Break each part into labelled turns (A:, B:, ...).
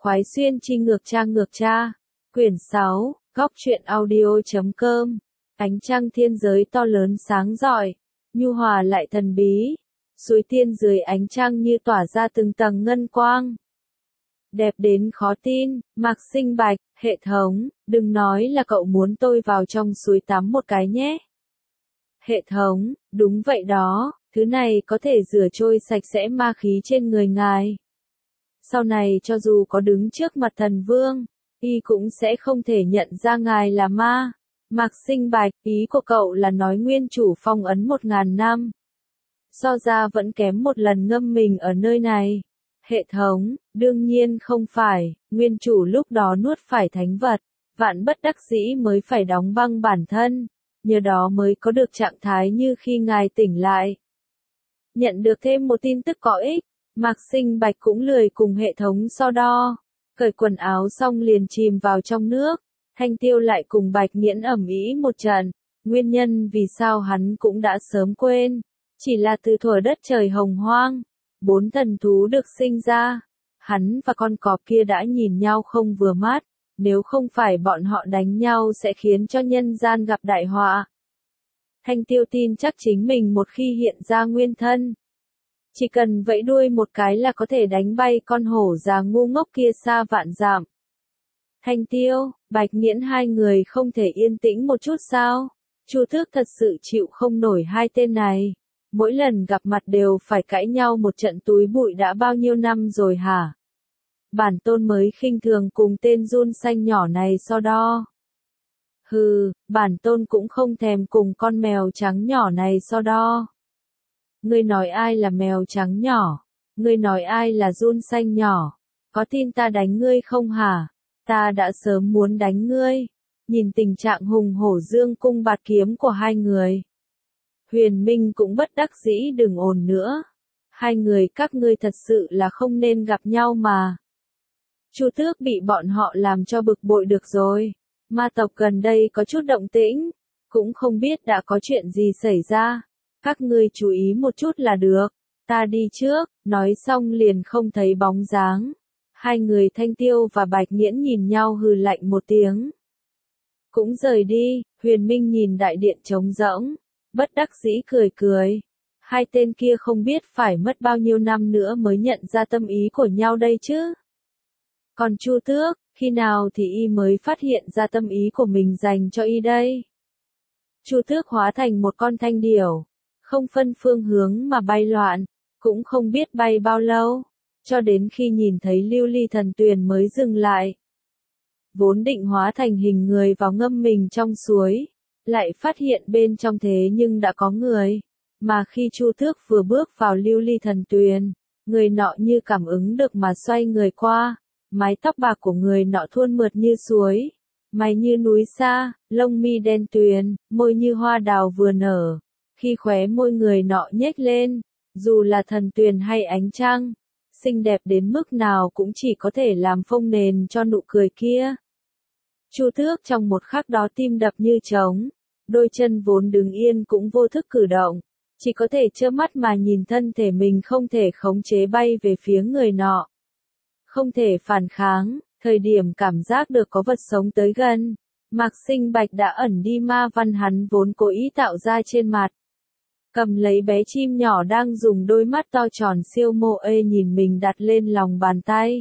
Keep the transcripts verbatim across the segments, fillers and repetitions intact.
A: khoái xuyên chi ngược cha ngược cha. Quyển sáu, góc truyện audio chấm com. Ánh trăng thiên giới to lớn sáng rọi, nhu hòa lại thần bí. Suối tiên dưới ánh trăng như tỏa ra từng tầng ngân quang. Đẹp đến khó tin, Mạc Sinh Bạch, hệ thống, đừng nói là cậu muốn tôi vào trong suối tắm một cái nhé. Hệ thống, đúng vậy đó, thứ này có thể rửa trôi sạch sẽ ma khí trên người ngài. Sau này cho dù có đứng trước mặt thần vương, y cũng sẽ không thể nhận ra ngài là ma. Mạc Sinh Bạch, ý của cậu là nói nguyên chủ phong ấn một ngàn năm. So ra vẫn kém một lần ngâm mình ở nơi này. Hệ thống, đương nhiên không phải, nguyên chủ lúc đó nuốt phải thánh vật, vạn bất đắc dĩ mới phải đóng băng bản thân, nhờ đó mới có được trạng thái như khi ngài tỉnh lại. Nhận được thêm một tin tức có ích, Mạc Sinh Bạch cũng lười cùng hệ thống so đo, cởi quần áo xong liền chìm vào trong nước. Thanh Tiêu lại cùng Bạch Nghiễn ầm ĩ một trận, nguyên nhân vì sao hắn cũng đã sớm quên, chỉ là từ thuở đất trời hồng hoang, bốn thần thú được sinh ra, hắn và con cọp kia đã nhìn nhau không vừa mắt, nếu không phải bọn họ đánh nhau sẽ khiến cho nhân gian gặp đại họa. Thanh Tiêu tin chắc chính mình một khi hiện ra nguyên thân, chỉ cần vẫy đuôi một cái là có thể đánh bay con hổ già ngu ngốc kia xa vạn dặm. Thanh Tiêu, Bạch Nghiễn hai người không thể yên tĩnh một chút sao? Chu Tước thật sự chịu không nổi hai tên này. Mỗi lần gặp mặt đều phải cãi nhau một trận túi bụi đã bao nhiêu năm rồi hả? Bản tôn mới khinh thường cùng tên run xanh nhỏ này so đo. Hừ, bản tôn cũng không thèm cùng con mèo trắng nhỏ này so đo. Ngươi nói ai là mèo trắng nhỏ? Ngươi nói ai là run xanh nhỏ? Có tin ta đánh ngươi không hả? Ta đã sớm muốn đánh ngươi. Nhìn tình trạng hùng hổ dương cung bạt kiếm của hai người, Huyền Minh cũng bất đắc dĩ đừng ồn nữa. Hai người các ngươi thật sự là không nên gặp nhau mà. Chu Tước bị bọn họ làm cho bực bội được rồi. Ma tộc gần đây có chút động tĩnh, cũng không biết đã có chuyện gì xảy ra. Các ngươi chú ý một chút là được. Ta đi trước, nói xong liền không thấy bóng dáng. Hai người Thanh Tiêu và Bạch Nghiễn nhìn nhau hừ lạnh một tiếng. Cũng rời đi, Huyền Minh nhìn đại điện trống rỗng, bất đắc dĩ cười cười. Hai tên kia không biết phải mất bao nhiêu năm nữa mới nhận ra tâm ý của nhau đây chứ. Còn Chu Tước, khi nào thì y mới phát hiện ra tâm ý của mình dành cho y đây? Chu Tước hóa thành một con thanh điểu, không phân phương hướng mà bay loạn, cũng không biết bay bao lâu, cho đến khi nhìn thấy lưu ly thần tuyền mới dừng lại. Vốn định hóa thành hình người vào ngâm mình trong suối, lại phát hiện bên trong thế nhưng đã có người, mà khi Chu Tước vừa bước vào lưu ly thần tuyền, người nọ như cảm ứng được mà xoay người qua, mái tóc bạc của người nọ thuôn mượt như suối, mày như núi xa, lông mi đen tuyền, môi như hoa đào vừa nở, khi khóe môi người nọ nhếch lên, dù là thần tuyền hay ánh trăng, xinh đẹp đến mức nào cũng chỉ có thể làm phông nền cho nụ cười kia. Chu Tước trong một khắc đó tim đập như trống, đôi chân vốn đứng yên cũng vô thức cử động, chỉ có thể trơ mắt mà nhìn thân thể mình không thể khống chế bay về phía người nọ. Không thể phản kháng, thời điểm cảm giác được có vật sống tới gần, Mạc Sinh Bạch đã ẩn đi ma văn hắn vốn cố ý tạo ra trên mặt. Cầm lấy bé chim nhỏ đang dùng đôi mắt to tròn siêu mô ê nhìn mình đặt lên lòng bàn tay.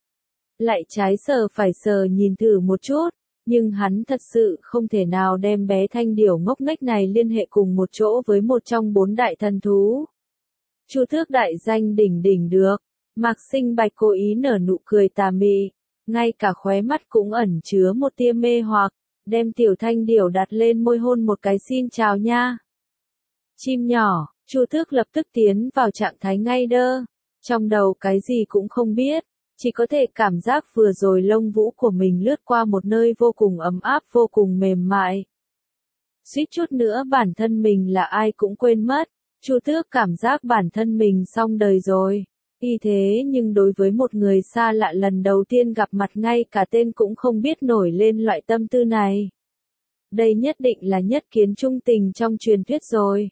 A: Lại trái sờ phải sờ nhìn thử một chút, nhưng hắn thật sự không thể nào đem bé thanh điểu ngốc nghếch này liên hệ cùng một chỗ với một trong bốn đại thần thú. Chu Tước đại danh đỉnh đỉnh được, Mạc Sinh Bạch cố ý nở nụ cười tà mị, ngay cả khóe mắt cũng ẩn chứa một tia mê hoặc, đem tiểu thanh điểu đặt lên môi hôn một cái xin chào nha. Chim nhỏ, Chu Tước lập tức tiến vào trạng thái ngay đơ, trong đầu cái gì cũng không biết, chỉ có thể cảm giác vừa rồi lông vũ của mình lướt qua một nơi vô cùng ấm áp vô cùng mềm mại. Suýt chút nữa bản thân mình là ai cũng quên mất, Chu Tước cảm giác bản thân mình xong đời rồi. Y thế nhưng đối với một người xa lạ lần đầu tiên gặp mặt ngay cả tên cũng không biết nổi lên loại tâm tư này. Đây nhất định là nhất kiến trung tình trong truyền thuyết rồi.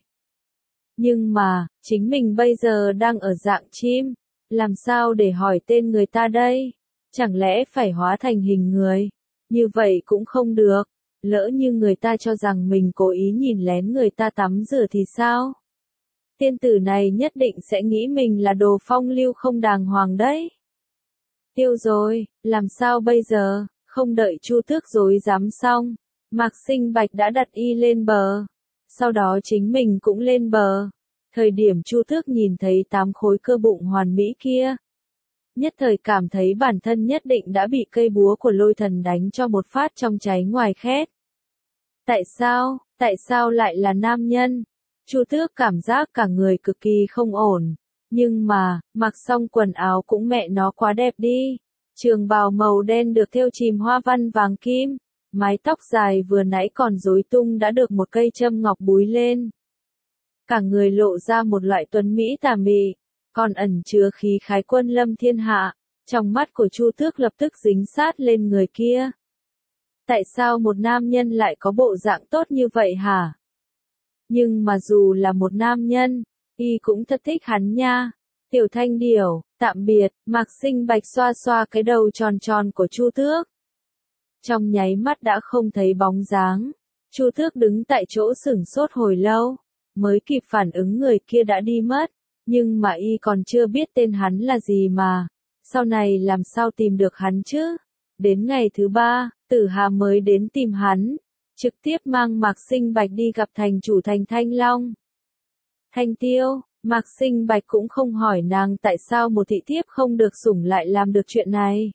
A: Nhưng mà, chính mình bây giờ đang ở dạng chim, làm sao để hỏi tên người ta đây? Chẳng lẽ phải hóa thành hình người? Như vậy cũng không được. Lỡ như người ta cho rằng mình cố ý nhìn lén người ta tắm rửa thì sao? Tiên tử này nhất định sẽ nghĩ mình là đồ phong lưu không đàng hoàng đấy. Tiêu rồi, làm sao bây giờ? Không đợi Chu Tước dối dám xong, Mạc Sinh Bạch đã đặt y lên bờ. Sau đó chính mình cũng lên bờ. Thời điểm Chu Tước nhìn thấy tám khối cơ bụng hoàn mỹ kia, nhất thời cảm thấy bản thân nhất định đã bị cây búa của lôi thần đánh cho một phát trong cháy ngoài khét. Tại sao, tại sao lại là nam nhân? Chu Tước cảm giác cả người cực kỳ không ổn. Nhưng mà, mặc xong quần áo cũng mẹ nó quá đẹp đi. Trường bào màu đen được thêu chìm hoa văn vàng kim. Mái tóc dài vừa nãy còn rối tung đã được một cây châm ngọc búi lên. Cả người lộ ra một loại tuấn mỹ tà mị, còn ẩn chứa khí khái quân lâm thiên hạ. Trong mắt của Chu Tước lập tức dính sát lên người kia. Tại sao một nam nhân lại có bộ dạng tốt như vậy hả? Nhưng mà dù là một nam nhân, y cũng thật thích hắn nha. Tiểu Thanh Điểu, tạm biệt, Mạc Sinh Bạch xoa xoa cái đầu tròn tròn của Chu Tước. Trong nháy mắt đã không thấy bóng dáng. Chu Tước đứng tại chỗ sửng sốt hồi lâu, mới kịp phản ứng người kia đã đi mất. Nhưng mà y còn chưa biết tên hắn là gì mà. Sau này làm sao tìm được hắn chứ? Đến ngày thứ ba, Tử Hà mới đến tìm hắn. Trực tiếp mang Mạc Sinh Bạch đi gặp thành chủ thành Thanh Long. Thanh Tiêu, Mạc Sinh Bạch cũng không hỏi nàng tại sao một thị thiếp không được sủng lại làm được chuyện này.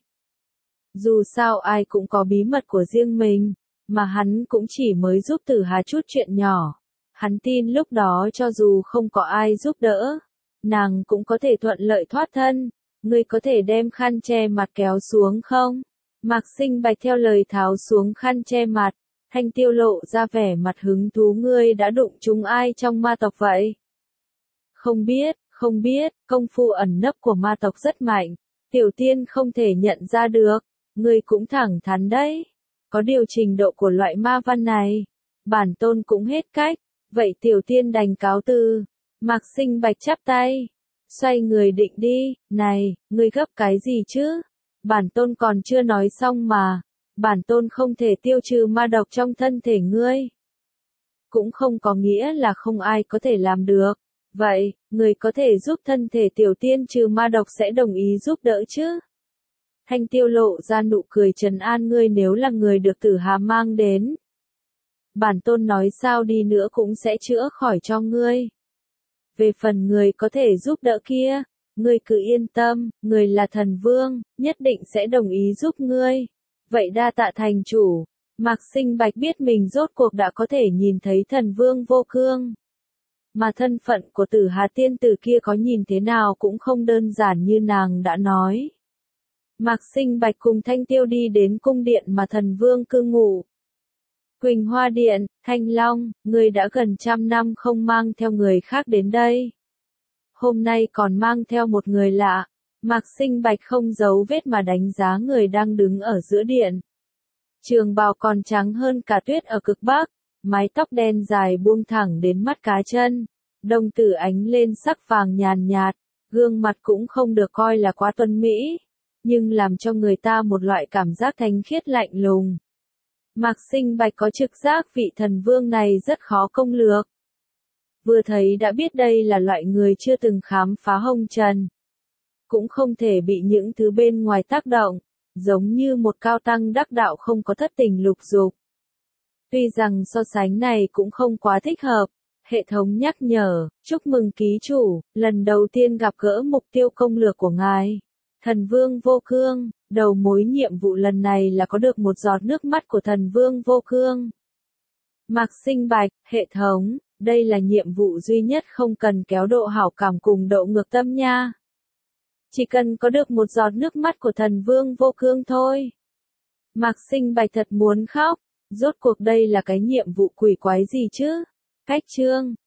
A: Dù sao ai cũng có bí mật của riêng mình, mà hắn cũng chỉ mới giúp Tử Hà chút chuyện nhỏ. Hắn tin lúc đó cho dù không có ai giúp đỡ, nàng cũng có thể thuận lợi thoát thân. Ngươi có thể đem khăn che mặt kéo xuống không? Mạc Sinh Bạch theo lời tháo xuống khăn che mặt. Thanh Tiêu lộ ra vẻ mặt hứng thú, ngươi đã đụng trúng ai trong ma tộc vậy? Không biết, không biết, công phu ẩn nấp của ma tộc rất mạnh. Tiểu tiên không thể nhận ra được. Ngươi cũng thẳng thắn đấy. Có điều trình độ của loại ma văn này. Bản tôn cũng hết cách. Vậy tiểu tiên đành cáo từ. Mạc Sinh Bạch chắp tay. Xoay người định đi. Này, ngươi gấp cái gì chứ? Bản tôn còn chưa nói xong mà. Bản tôn không thể tiêu trừ ma độc trong thân thể ngươi. Cũng không có nghĩa là không ai có thể làm được. Vậy, người có thể giúp thân thể tiểu tiên trừ ma độc sẽ đồng ý giúp đỡ chứ? Thanh Tiêu lộ ra nụ cười trấn an, ngươi nếu là người được Tử Hà mang đến. Bản tôn nói sao đi nữa cũng sẽ chữa khỏi cho ngươi. Về phần người có thể giúp đỡ kia, ngươi cứ yên tâm, người là thần vương, nhất định sẽ đồng ý giúp ngươi. Vậy đa tạ thành chủ. Mạc Sinh Bạch biết mình rốt cuộc đã có thể nhìn thấy thần vương vô cương. Mà thân phận của Tử Hà tiên tử kia có nhìn thế nào cũng không đơn giản như nàng đã nói. Mạc Sinh Bạch cùng Thanh Tiêu đi đến cung điện mà thần vương cư ngụ. Quỳnh Hoa Điện, Thanh Long, ngươi đã gần trăm năm không mang theo người khác đến đây. Hôm nay còn mang theo một người lạ. Mạc Sinh Bạch không giấu vết mà đánh giá người đang đứng ở giữa điện. Trường bào còn trắng hơn cả tuyết ở cực Bắc, mái tóc đen dài buông thẳng đến mắt cá chân, đồng tử ánh lên sắc vàng nhàn nhạt, gương mặt cũng không được coi là quá tuấn mỹ, nhưng làm cho người ta một loại cảm giác thanh khiết lạnh lùng. Mạc Sinh Bạch có trực giác vị thần vương này rất khó công lược. Vừa thấy đã biết đây là loại người chưa từng khám phá hồng trần. Cũng không thể bị những thứ bên ngoài tác động, giống như một cao tăng đắc đạo không có thất tình lục dục. Tuy rằng so sánh này cũng không quá thích hợp, hệ thống nhắc nhở, chúc mừng ký chủ, lần đầu tiên gặp gỡ mục tiêu công lược của ngài. Thần vương vô cương, đầu mối nhiệm vụ lần này là có được một giọt nước mắt của thần vương vô cương. Mạc Sinh Bạch, hệ thống, đây là nhiệm vụ duy nhất không cần kéo độ hảo cảm cùng độ ngược tâm nha. Chỉ cần có được một giọt nước mắt của thần vương vô cương thôi. Mạc Sinh Bạch thật muốn khóc, rốt cuộc đây là cái nhiệm vụ quỷ quái gì chứ? Cách chương